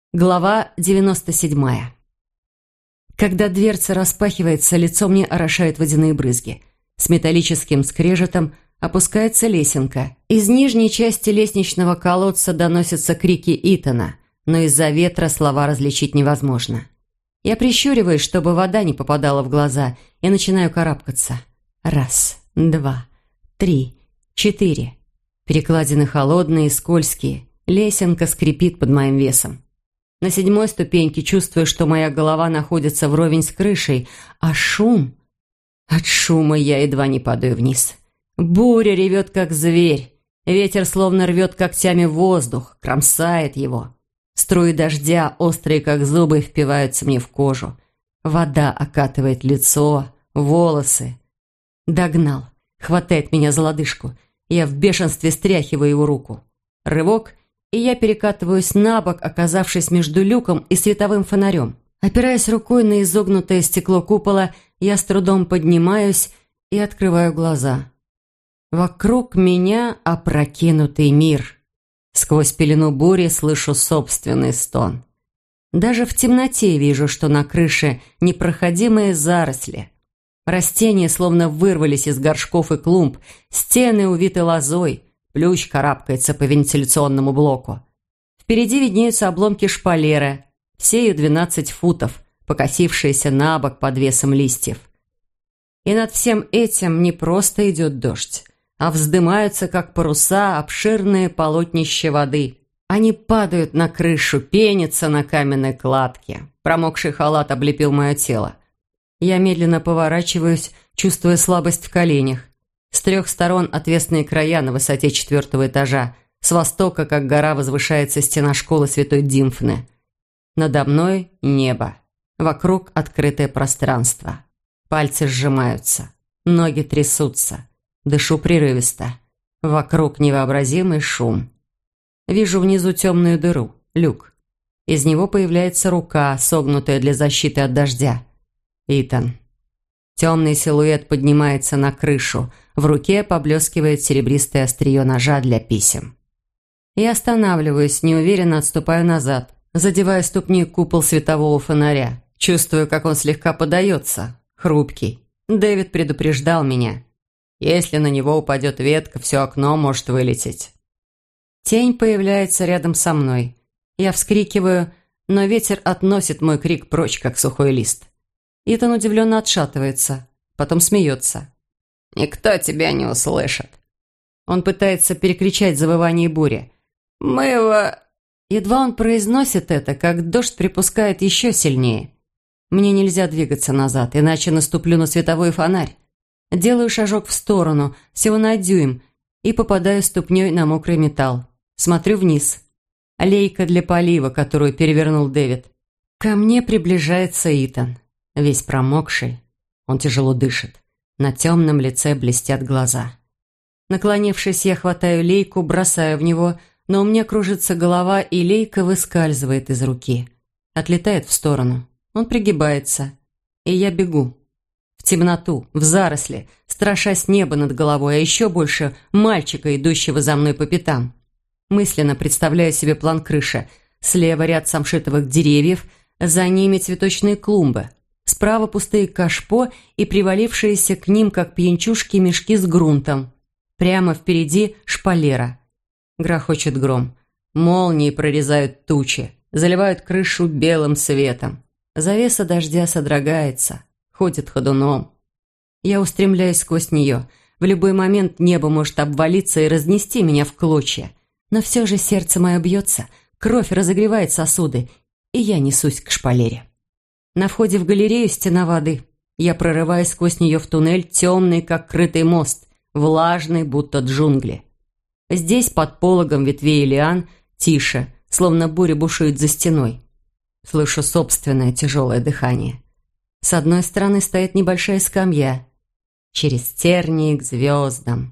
Глава 97. Когда дверца распахивается, лицо мне орошают водяные брызги. С металлическим скрежетом опускается лесенка. Из нижней части лестничного колодца доносятся крики Итана, но из-за ветра слова различить невозможно. Я прищуриваюсь, чтобы вода не попадала в глаза, и начинаю карабкаться. 1, 2, 3, 4. Перекладины холодные и скользкие. Лесенка скрипит под моим весом. На 7-й ступеньке чувствую, что моя голова находится вровень с крышей, а шум... От шума я едва не падаю вниз. Буря ревет, как зверь. Ветер словно рвет когтями воздух, кромсает его. Струи дождя, острые как зубы, впиваются мне в кожу. Вода окатывает лицо, волосы. Догнал, хватает меня за лодыжку. Я в бешенстве стряхиваю его руку. Рывок, и я перекатываюсь на бок, оказавшись между люком и световым фонарем. Опираясь рукой на изогнутое стекло купола, я с трудом поднимаюсь и открываю глаза. Вокруг меня опрокинутый мир. Сквозь пелену бури слышу собственный стон. Даже в темноте вижу, что на крыше непроходимые заросли. Растения словно вырвались из горшков и клумб, стены увиты лозой, плющ карабкается по вентиляционному блоку. Впереди виднеются обломки шпалеры, всею 12 футов, покосившиеся на бок под весом листьев. И над всем этим не просто идет дождь, а вздымаются, как паруса, обширные полотнища воды. Они падают на крышу, пенятся на каменной кладке. Промокший халат облепил мое тело. Я медленно поворачиваюсь, чувствуя слабость в коленях. С 3 сторон отвесные края на высоте 4-го этажа. С востока, как гора, возвышается стена школы святой Димфны. Надо мной небо. Вокруг открытое пространство. Пальцы сжимаются. Ноги трясутся. Дышу прерывисто. Вокруг невообразимый шум. Вижу внизу темную дыру, люк. Из него появляется рука, согнутая для защиты от дождя. Итан. Темный силуэт поднимается на крышу. В руке поблескивает серебристое острие ножа для писем. Я останавливаюсь, неуверенно отступаю назад, задевая ступни купол светового фонаря. Чувствую, как он слегка подается, хрупкий. Дэвид предупреждал меня. Если на него упадет ветка, все окно может вылететь. Тень появляется рядом со мной. Я вскрикиваю, но ветер относит мой крик прочь, как сухой лист. Итан удивленно отшатывается, потом смеется. «Никто тебя не услышит». Он пытается перекричать завывание бури. «Мы его...» Едва он произносит это, как дождь припускает еще сильнее. Мне нельзя двигаться назад, иначе наступлю на световой фонарь. Делаю шажок в сторону, всего на дюйм, и попадаю ступней на мокрый металл. Смотрю вниз. Лейка для полива, которую перевернул Дэвид. Ко мне приближается Итан. Весь промокший. Он тяжело дышит. На темном лице блестят глаза. Наклонившись, я хватаю лейку, бросаю в него, но у меня кружится голова, и лейка выскальзывает из руки. Отлетает в сторону. Он пригибается. И я бегу. В темноту, в заросли, страшась неба над головой, а еще больше мальчика, идущего за мной по пятам. Мысленно представляю себе план крыши. Слева ряд самшитовых деревьев, за ними цветочные клумбы. Справа пустые кашпо и привалившиеся к ним, как пьянчушки, мешки с грунтом. Прямо впереди шпалера. Грохочет гром. Молнии прорезают тучи, заливают крышу белым светом. Завеса дождя содрогается, ходит ходуном. Я устремляюсь сквозь нее. В любой момент небо может обвалиться и разнести меня в клочья. Но все же сердце мое бьется, кровь разогревает сосуды, и я несусь к шпалере. На входе в галерею стена воды. Я прорываюсь сквозь нее в туннель, темный, как крытый мост, влажный, будто джунгли. Здесь, под пологом ветвей и лиан, тише, словно буря бушует за стеной. Слышу собственное тяжелое дыхание. С одной стороны стоит небольшая скамья. Через тернии к звездам.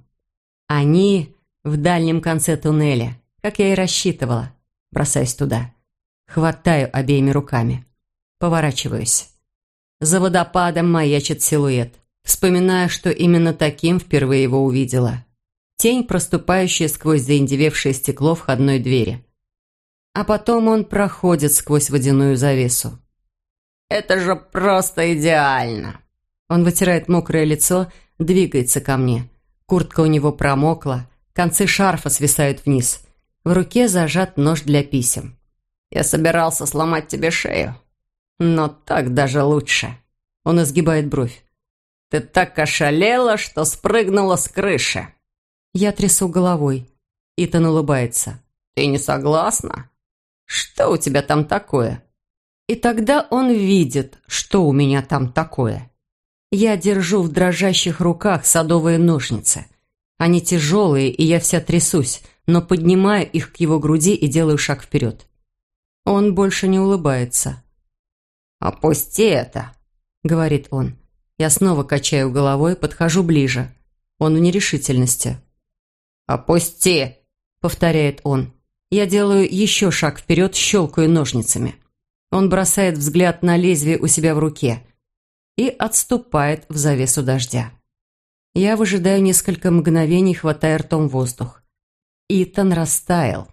Они в дальнем конце туннеля, как я и рассчитывала. Бросаюсь туда. Хватаю обеими руками. Поворачиваюсь. За водопадом маячит силуэт. Вспоминаю, что именно таким впервые его увидела. Тень, проступающая сквозь заиндевевшее стекло входной двери. а потом он проходит сквозь водяную завесу. «Это же просто идеально!» Он вытирает мокрое лицо, двигается ко мне. Куртка у него промокла, концы шарфа свисают вниз. В руке зажат нож для писем. «Я собирался сломать тебе шею, но так даже лучше». Он изгибает бровь. «Ты так ошалела, что спрыгнула с крыши». Я трясу головой. Итан улыбается. «Ты не согласна? Что у тебя там такое?» И тогда он видит, что у меня там такое. Я держу в дрожащих руках садовые ножницы. Они тяжелые, и я вся трясусь, но поднимаю их к его груди и делаю шаг вперед. Он больше не улыбается. «Опусти это», — говорит он. Я снова качаю головой, подхожу ближе. Он в нерешительности. «Опусти», — повторяет он. Я делаю еще шаг вперед, щелкаю ножницами. Он бросает взгляд на лезвие у себя в руке и отступает в завесу дождя. Я выжидаю несколько мгновений, хватая ртом воздух. Итан растаял.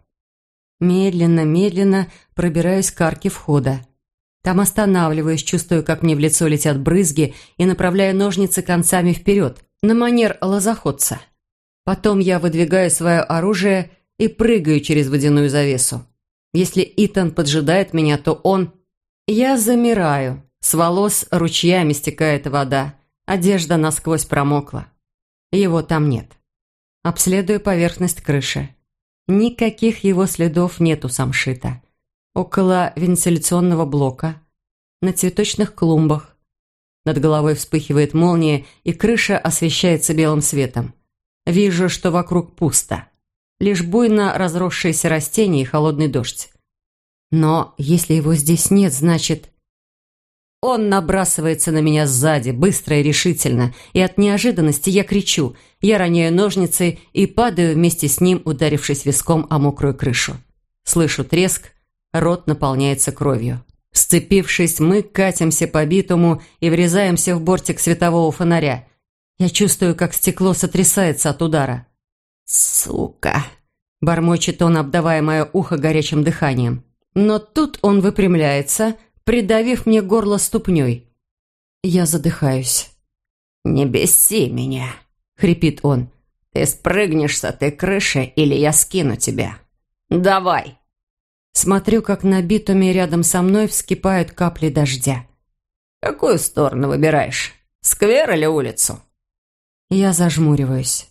Медленно пробираюсь к арке входа. Там останавливаюсь, чувствую, как мне в лицо летят брызги, и направляю ножницы концами вперед, на манер лозоходца. Потом я выдвигаю свое оружие и прыгаю через водяную завесу. Если Итан поджидает меня, то он... Я замираю. С волос ручьями стекает вода. Одежда насквозь промокла. Его там нет. Обследую поверхность крыши. Никаких его следов нет у самшита. Около вентиляционного блока. На цветочных клумбах. Над головой вспыхивает молния, и крыша освещается белым светом. Вижу, что вокруг пусто. Лишь буйно разросшиеся растения и холодный дождь. Но если его здесь нет, значит... Он набрасывается на меня сзади, быстро и решительно, и от неожиданности я кричу. Я роняю ножницы и падаю вместе с ним, ударившись виском о мокрую крышу. Слышу треск, рот наполняется кровью. Сцепившись, мы катимся по битуму и врезаемся в бортик светового фонаря. Я чувствую, как стекло сотрясается от удара. «Сука!» – бормочет он, обдавая мое ухо горячим дыханием. Но тут он выпрямляется, придавив мне горло ступней. Я задыхаюсь. «Не беси меня!» – хрипит он. «Ты спрыгнешь с этой крыши, или я скину тебя. Давай!» Смотрю, как на битуме рядом со мной вскипают капли дождя. «Какую сторону выбираешь? Сквер или улицу?» Я зажмуриваюсь.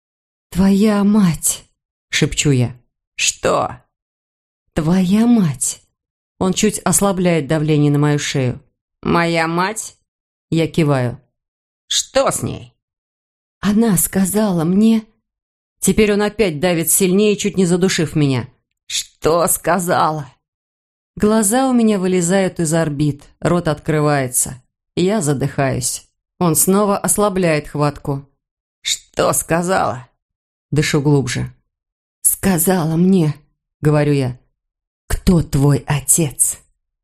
«Твоя мать!» – шепчу я. «Что?» «Твоя мать!» Он чуть ослабляет давление на мою шею. «Моя мать?» Я киваю. «Что с ней?» «Она сказала мне...» Теперь он опять давит сильнее, чуть не задушив меня. «Что сказала?» Глаза у меня вылезают из орбит, рот открывается. Я задыхаюсь. Он снова ослабляет хватку. «Что сказала?» Дышу глубже. «Сказала мне», — говорю я. «Кто твой отец?»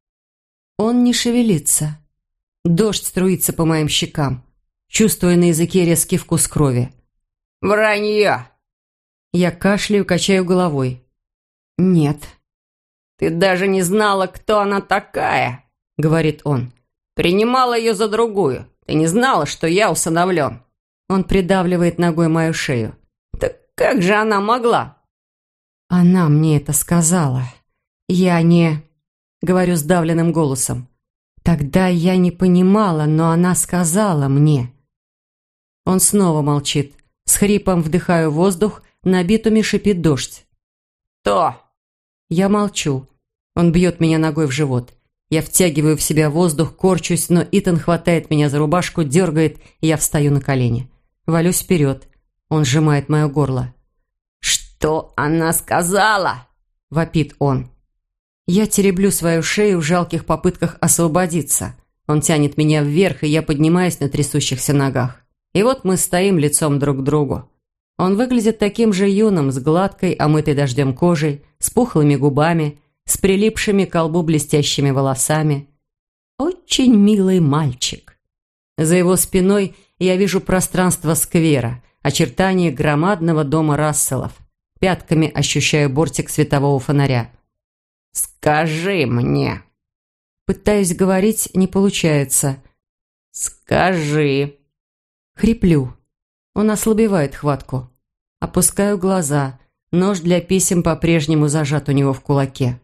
Он не шевелится. Дождь струится по моим щекам. Чувствую на языке резкий вкус крови. «Вранье!» Я кашляю, качаю головой. «Нет». «Ты даже не знала, кто она такая», — говорит он. «Принимала ее за другую. Ты не знала, что я усыновлен». Он придавливает ногой мою шею. «Так как же она могла?» «Она мне это сказала. Я не...» Говорю сдавленным голосом. «Тогда я не понимала, но она сказала мне». Он снова молчит. С хрипом вдыхаю воздух, на битуме шипит дождь. «То!» Я молчу. Он бьет меня ногой в живот. Я втягиваю в себя воздух, корчусь, но Итан хватает меня за рубашку, дергает, и я встаю на колени. Валюсь вперед. Он сжимает мое горло. «Что она сказала?» – вопит он. Я тереблю свою шею в жалких попытках освободиться. Он тянет меня вверх, и я поднимаюсь на трясущихся ногах. И вот мы стоим лицом друг к другу. Он выглядит таким же юным, с гладкой, омытой дождем кожей, с пухлыми губами, с прилипшими к лбу блестящими волосами. Очень милый мальчик. За его спиной я вижу пространство сквера, очертания громадного дома Расселов. Пятками ощущаю бортик светового фонаря. «Скажи мне». Пытаюсь говорить, не получается. «Скажи». Хриплю. Он ослабевает хватку. Опускаю глаза. Нож для писем по-прежнему зажат у него в кулаке.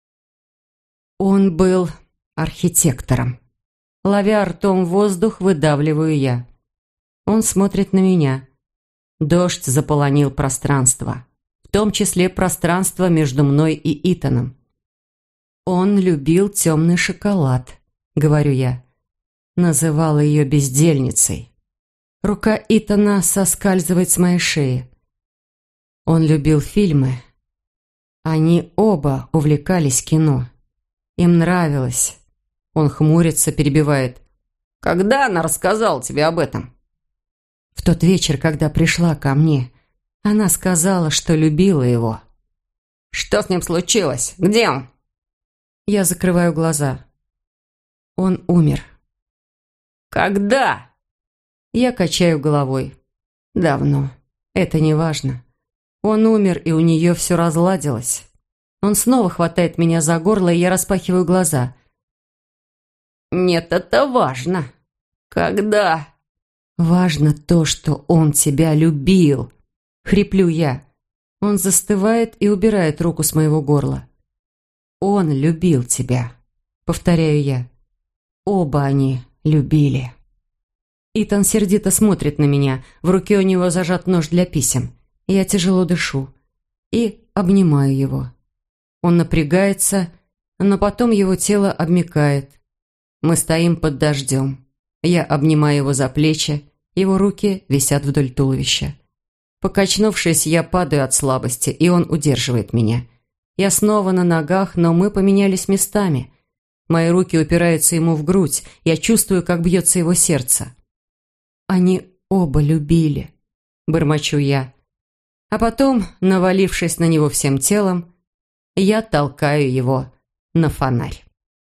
Он был архитектором. Ловя ртом воздух, выдавливаю я. Он смотрит на меня. Дождь заполонил пространство. В том числе пространство между мной и Итаном. «Он любил темный шоколад», — говорю я. Называла ее бездельницей. Рука Итана соскальзывает с моей шеи. Он любил фильмы. Они оба увлекались кино. Им нравилось. Он хмурится, перебивает. «Когда она рассказала тебе об этом?» В тот вечер, когда пришла ко мне, она сказала, что любила его. «Что с ним случилось? Где он?» Я закрываю глаза. Он умер. «Когда?» Я качаю головой. Давно. Это не важно. Он умер, и у нее все разладилось. Он снова хватает меня за горло, и я распахиваю глаза. «Нет, это важно. Когда?» «Важно то, что он тебя любил», — хриплю я. Он застывает и убирает руку с моего горла. «Он любил тебя», — повторяю я. Оба они любили. Итан сердито смотрит на меня. В руке у него зажат нож для писем. Я тяжело дышу и обнимаю его. Он напрягается, но потом его тело обмякает. Мы стоим под дождем. Я обнимаю его за плечи, его руки висят вдоль туловища. Покачнувшись, я падаю от слабости, и он удерживает меня. Я снова на ногах, но мы поменялись местами. Мои руки упираются ему в грудь, я чувствую, как бьется его сердце. «Они оба любили», — бормочу я. А потом, навалившись на него всем телом, я толкаю его на фонарь.